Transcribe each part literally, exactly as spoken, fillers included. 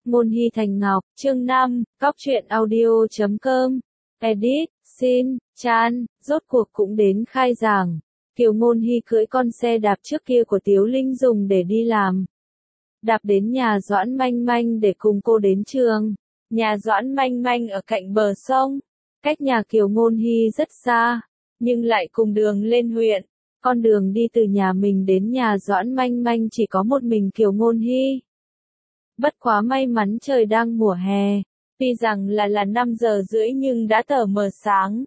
Ngôn Hy Thành Ngọc, chương năm, cóc truyện audio chấm com, edit, xin, chan, rốt cuộc cũng đến khai giảng. Kiều Ngôn Hy cưỡi con xe đạp trước kia của Tiếu Linh dùng để đi làm. Đạp đến nhà Doãn Manh Manh để cùng cô đến trường. Nhà Doãn Manh Manh ở cạnh bờ sông, cách nhà Kiều Ngôn Hy rất xa, nhưng lại cùng đường lên huyện. Con đường đi từ nhà mình đến nhà Doãn Manh Manh chỉ có một mình Kiều Ngôn Hy. Bất quá may mắn trời đang mùa hè, tuy rằng là là năm giờ rưỡi nhưng đã tờ mờ sáng.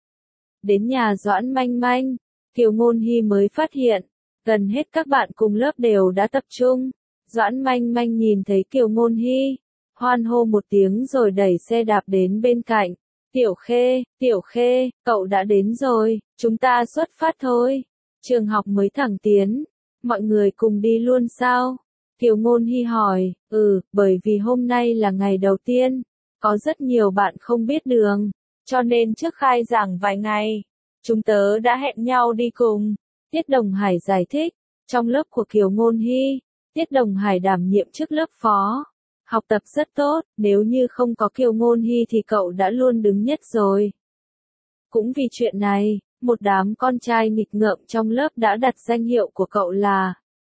Đến nhà Doãn Manh Manh, Kiều Ngôn Hy mới phát hiện, gần hết các bạn cùng lớp đều đã tập trung. Doãn Manh Manh nhìn thấy Kiều Ngôn Hy, hoan hô một tiếng rồi đẩy xe đạp đến bên cạnh. Tiểu Khê, Tiểu Khê, cậu đã đến rồi, chúng ta xuất phát thôi. Trường học mới thẳng tiến, mọi người cùng đi luôn sao? Kiều Ngôn Hy hỏi, ừ, bởi vì hôm nay là ngày đầu tiên, có rất nhiều bạn không biết đường, cho nên trước khai giảng vài ngày, chúng tớ đã hẹn nhau đi cùng. Tiết Đồng Hải giải thích, trong lớp của Kiều Ngôn Hy, Tiết Đồng Hải đảm nhiệm chức lớp phó, học tập rất tốt, nếu như không có Kiều Ngôn Hy thì cậu đã luôn đứng nhất rồi. Cũng vì chuyện này, một đám con trai nghịch ngợm trong lớp đã đặt danh hiệu của cậu là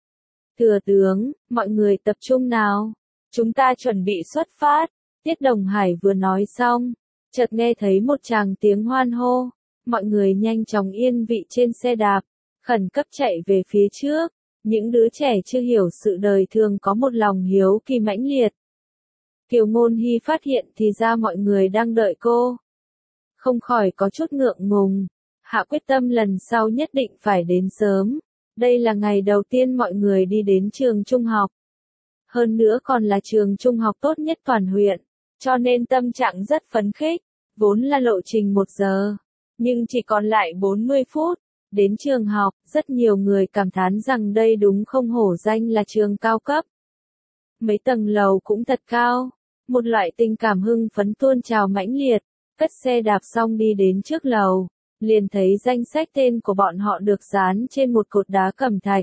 Thừa tướng. Mọi người tập trung nào, chúng ta chuẩn bị xuất phát. Tiết Đồng Hải vừa nói xong, chợt nghe thấy một tràng tiếng hoan hô, mọi người nhanh chóng yên vị trên xe đạp, khẩn cấp chạy về phía trước. Những đứa trẻ chưa hiểu sự đời thường có một lòng hiếu kỳ mãnh liệt. Kiều Ngôn Hy phát hiện thì ra mọi người đang đợi cô, không khỏi có chút ngượng ngùng, hạ quyết tâm lần sau nhất định phải đến sớm. Đây là ngày đầu tiên mọi người đi đến trường trung học. Hơn nữa còn là trường trung học tốt nhất toàn huyện, cho nên tâm trạng rất phấn khích. Vốn là lộ trình một giờ, nhưng chỉ còn lại bốn mươi phút. Đến trường học, rất nhiều người cảm thán rằng đây đúng không hổ danh là trường cao cấp. Mấy tầng lầu cũng thật cao, một loại tình cảm hưng phấn tuôn trào mãnh liệt. Cất xe đạp xong đi đến trước lầu, liền thấy danh sách tên của bọn họ được dán trên một cột đá cẩm thạch.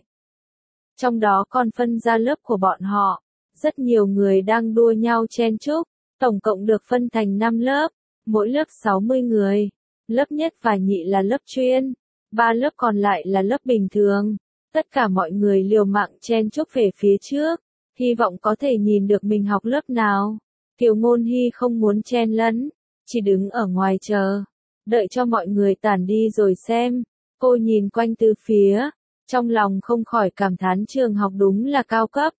Trong đó còn phân ra lớp của bọn họ, rất nhiều người đang đua nhau chen chúc, tổng cộng được phân thành năm lớp, mỗi lớp sáu mươi người. Lớp nhất và nhị là lớp chuyên, ba lớp còn lại là lớp bình thường. Tất cả mọi người liều mạng chen chúc về phía trước, hy vọng có thể nhìn được mình học lớp nào. Kiều Ngôn Hy không muốn chen lấn, chỉ đứng ở ngoài chờ, đợi cho mọi người tản đi rồi xem. Cô nhìn quanh từ phía, trong lòng không khỏi cảm thán trường học đúng là cao cấp.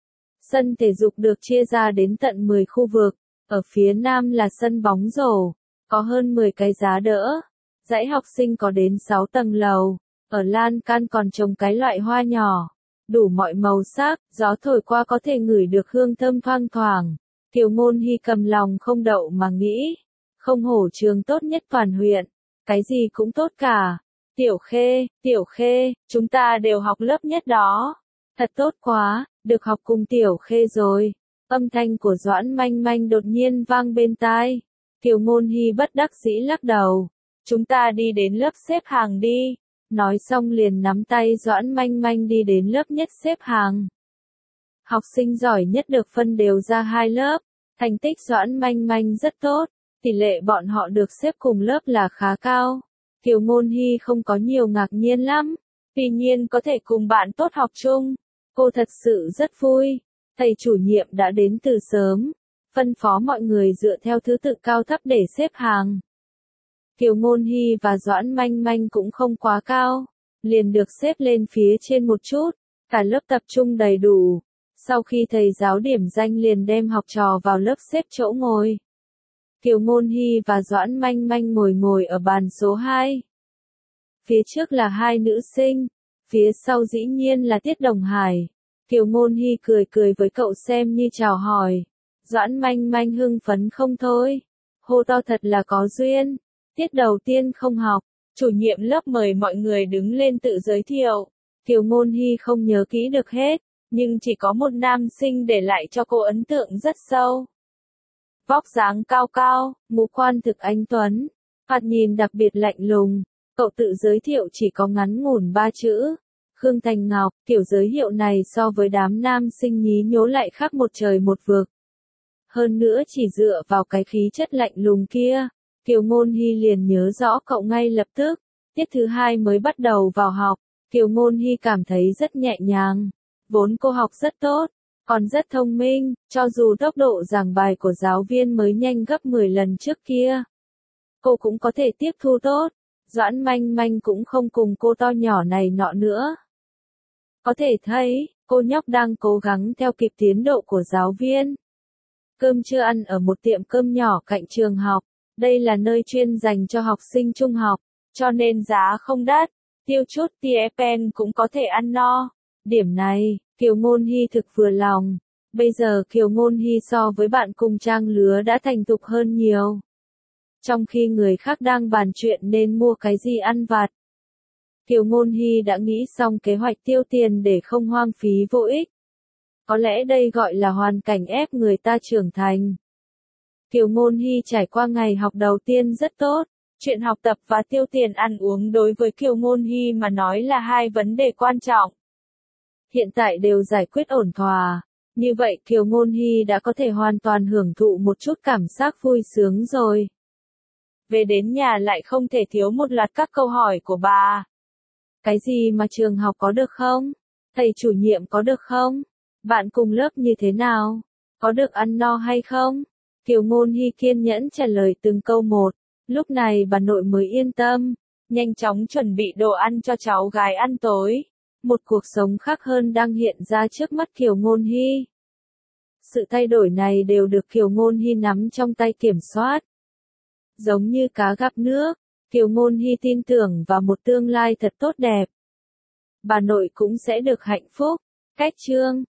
Sân thể dục được chia ra đến tận mười khu vực, ở phía nam là sân bóng rổ, có hơn mười cái giá đỡ. Dãy học sinh có đến sáu tầng lầu, ở lan can còn trồng cái loại hoa nhỏ, đủ mọi màu sắc, gió thổi qua có thể ngửi được hương thơm thoang thoảng. Kiều Ngôn Hy cầm lòng không đậu mà nghĩ, không hổ trường tốt nhất toàn huyện, cái gì cũng tốt cả. Tiểu Khê, Tiểu Khê, chúng ta đều học lớp nhất đó. Thật tốt quá, được học cùng Tiểu Khê rồi. Âm thanh của Doãn Manh Manh đột nhiên vang bên tai. Kiều Ngôn Hy bất đắc dĩ lắc đầu. Chúng ta đi đến lớp xếp hàng đi. Nói xong liền nắm tay Doãn Manh Manh đi đến lớp nhất xếp hàng. Học sinh giỏi nhất được phân đều ra hai lớp. Thành tích Doãn Manh Manh rất tốt, tỷ lệ bọn họ được xếp cùng lớp là khá cao. Kiều Ngôn Hy không có nhiều ngạc nhiên lắm, tuy nhiên có thể cùng bạn tốt học chung, cô thật sự rất vui. Thầy chủ nhiệm đã đến từ sớm, phân phó mọi người dựa theo thứ tự cao thấp để xếp hàng. Kiều Ngôn Hy và Doãn Manh Manh cũng không quá cao, liền được xếp lên phía trên một chút, cả lớp tập trung đầy đủ. Sau khi thầy giáo điểm danh liền đem học trò vào lớp xếp chỗ ngồi. Kiều Ngôn Hy và Doãn Manh Manh ngồi ngồi ở bàn số hai. Phía trước là hai nữ sinh, phía sau dĩ nhiên là Tiết Đồng Hải. Kiều Ngôn Hy cười cười với cậu xem như chào hỏi. Doãn Manh Manh hưng phấn không thôi, hô to thật là có duyên. Tiết đầu tiên không học, chủ nhiệm lớp mời mọi người đứng lên tự giới thiệu. Kiều Ngôn Hy không nhớ kỹ được hết, nhưng chỉ có một nam sinh để lại cho cô ấn tượng rất sâu. Vóc dáng cao cao, ngũ quan thực anh tuấn, thoạt nhìn đặc biệt lạnh lùng. Cậu tự giới thiệu chỉ có ngắn ngủn ba chữ, Khương Thành Ngọc. Kiểu giới hiệu này so với đám nam sinh nhí nhố lại khác một trời một vực. Hơn nữa chỉ dựa vào cái khí chất lạnh lùng kia, Kiều Ngôn Hy liền nhớ rõ cậu ngay lập tức. Tiết thứ hai mới bắt đầu vào học, Kiều Ngôn Hy cảm thấy rất nhẹ nhàng. Vốn cô học rất tốt, còn rất thông minh, cho dù tốc độ giảng bài của giáo viên mới nhanh gấp mười lần trước kia. Cô cũng có thể tiếp thu tốt, Doãn Manh Manh cũng không cùng cô to nhỏ này nọ nữa. Có thể thấy, cô nhóc đang cố gắng theo kịp tiến độ của giáo viên. Cơm trưa ăn ở một tiệm cơm nhỏ cạnh trường học, đây là nơi chuyên dành cho học sinh trung học, cho nên giá không đắt, tiêu chút tiền pen cũng có thể ăn no. Điểm này, Kiều Ngôn Hy thực vừa lòng. Bây giờ Kiều Ngôn Hy so với bạn cùng trang lứa đã thành thục hơn nhiều. Trong khi người khác đang bàn chuyện nên mua cái gì ăn vặt, Kiều Ngôn Hy đã nghĩ xong kế hoạch tiêu tiền để không hoang phí vô ích. Có lẽ đây gọi là hoàn cảnh ép người ta trưởng thành. Kiều Ngôn Hy trải qua ngày học đầu tiên rất tốt. Chuyện học tập và tiêu tiền ăn uống đối với Kiều Ngôn Hy mà nói là hai vấn đề quan trọng. Hiện tại đều giải quyết ổn thỏa. Như vậy Kiều Ngôn Hy đã có thể hoàn toàn hưởng thụ một chút cảm giác vui sướng rồi. Về đến nhà lại không thể thiếu một loạt các câu hỏi của bà. Cái gì mà trường học có được không? Thầy chủ nhiệm có được không? Bạn cùng lớp như thế nào? Có được ăn no hay không? Kiều Ngôn Hy kiên nhẫn trả lời từng câu một. Lúc này bà nội mới yên tâm, nhanh chóng chuẩn bị đồ ăn cho cháu gái ăn tối. Một cuộc sống khác hơn đang hiện ra trước mắt Kiều Ngôn Hy. Sự thay đổi này đều được Kiều Ngôn Hy nắm trong tay kiểm soát. Giống như cá gặp nước, Kiều Ngôn Hy tin tưởng vào một tương lai thật tốt đẹp. Bà nội cũng sẽ được hạnh phúc. Cách chương